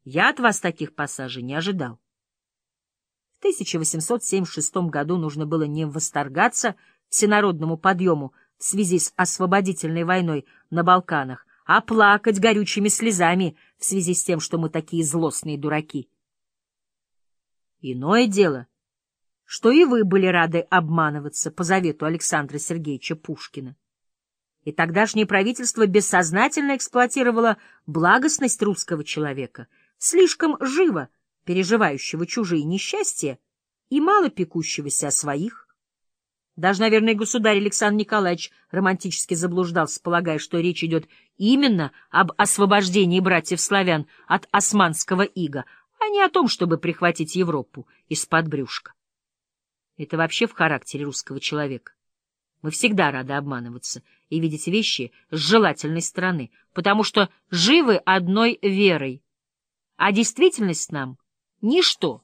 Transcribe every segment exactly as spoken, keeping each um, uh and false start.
Я от вас таких пассажей не ожидал. В тысяча восемьсот семьдесят шестом году нужно было не восторгаться всенародному подъему в связи с освободительной войной на Балканах, а плакать горючими слезами в связи с тем, что мы такие злостные дураки. Иное дело, что и вы были рады обманываться по завету Александра Сергеевича Пушкина. И тогдашнее правительство бессознательно эксплуатировало благостность русского человека, слишком живо переживающего чужие несчастья и мало пекущегося о своих. Даже, наверное, государь Александр Николаевич романтически заблуждался, полагая, что речь идет именно об освобождении братьев-славян от османского ига, а не о том, чтобы прихватить Европу из-под брюшка. Это вообще в характере русского человека. Мы всегда рады обманываться и видеть вещи с желательной стороны, потому что живы одной верой, а действительность нам — ничто.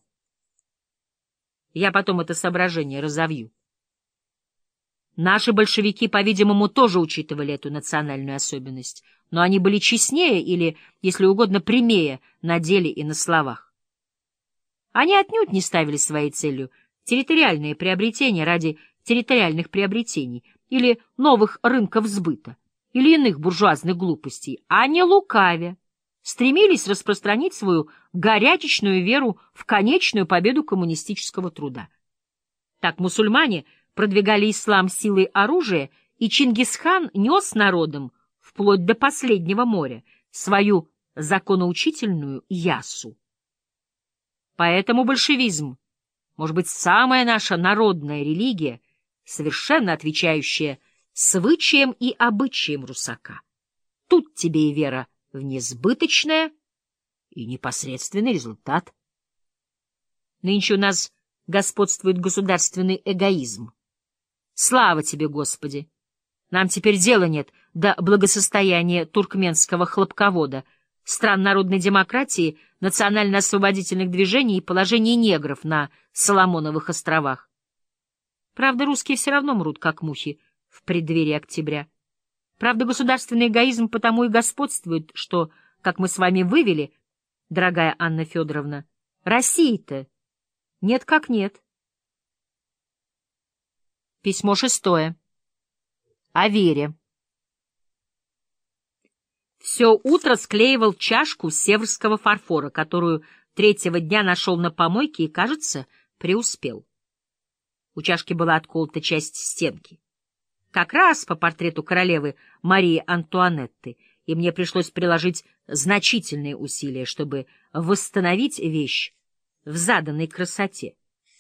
Я потом это соображение разовью. Наши большевики, по-видимому, тоже учитывали эту национальную особенность, но они были честнее или, если угодно, прямее на деле и на словах. Они отнюдь не ставили своей целью территориальные приобретения ради территориальных приобретений или новых рынков сбыта, или иных буржуазных глупостей, а не лукавя, стремились распространить свою горячечную веру в конечную победу коммунистического труда. Так мусульмане продвигали ислам силой оружия, и Чингисхан нес народам, вплоть до последнего моря, свою законоучительную ясу. Поэтому большевизм, может быть, самая наша народная религия, совершенно отвечающая свычаям и обычаям русака. Тут тебе и вера в несбыточное, и непосредственный результат. Нынче у нас господствует государственный эгоизм. Слава тебе, Господи! Нам теперь дела нет до благосостояния туркменского хлопковода, стран народной демократии, национально-освободительных движений и положения негров на Соломоновых островах. Правда, русские все равно мрут, как мухи, в преддверии октября. Правда, государственный эгоизм потому и господствует, что, как мы с вами вывели, дорогая Анна Федоровна, России-то нет как нет. Письмо шестое. О Вере. Все утро склеивал чашку северского фарфора, которую третьего дня нашел на помойке и, кажется, преуспел. У чашки была отколота часть стенки. Как раз по портрету королевы Марии Антуанетты, и мне пришлось приложить значительные усилия, чтобы восстановить вещь в заданной красоте.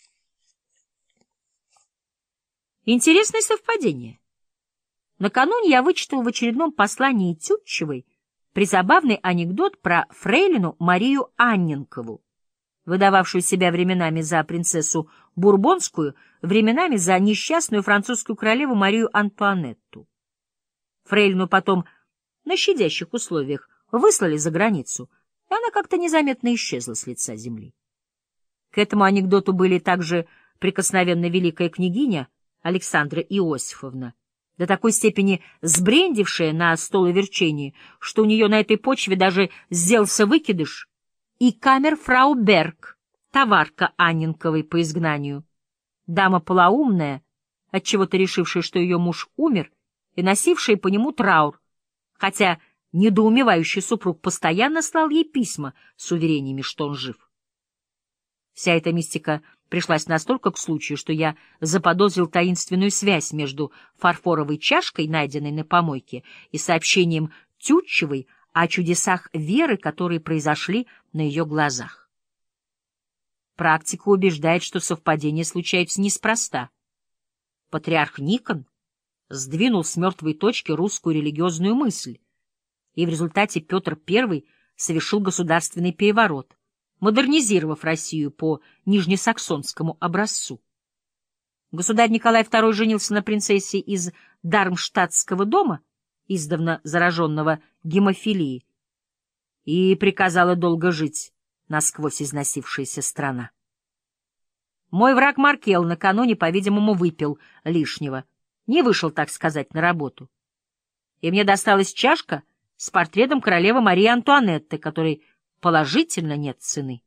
Интересное совпадение. Накануне я вычитал в очередном послании Тютчевой призабавный анекдот про фрейлину Марию Анненкову, выдававшую себя временами за принцессу Бурбонскую, временами за несчастную французскую королеву Марию Антуанетту. Фрейлину потом на щадящих условиях выслали за границу, и она как-то незаметно исчезла с лица земли. К этому анекдоту были также прикосновенна великая княгиня Александра Иосифовна, до такой степени сбрендившая на столоверчении, что у нее на этой почве даже сделался выкидыш, и камерфрау Берг, товарка Анненковой по изгнанию, дама полоумная, отчего-то решившая, что ее муж умер, и носившая по нему траур, хотя недоумевающий супруг постоянно слал ей письма с уверениями, что он жив. Вся эта мистика пришлась настолько к случаю, что я заподозрил таинственную связь между фарфоровой чашкой, найденной на помойке, и сообщением Тютчевой о чудесах веры, которые произошли на ее глазах. Практика убеждает, что совпадения случаются неспроста. Патриарх Никон сдвинул с мертвой точки русскую религиозную мысль, и в результате Петр Первый совершил государственный переворот, модернизировав Россию по нижнесаксонскому образцу. Государь Николай Второй женился на принцессе из Дармштадтского дома, издавна зараженного гемофилией, и приказала долго жить насквозь износившаяся страна. Мой враг Маркел накануне, по-видимому, выпил лишнего, не вышел, так сказать, на работу. И мне досталась чашка с портретом королевы Марии Антуанетты, который положительно нет цены.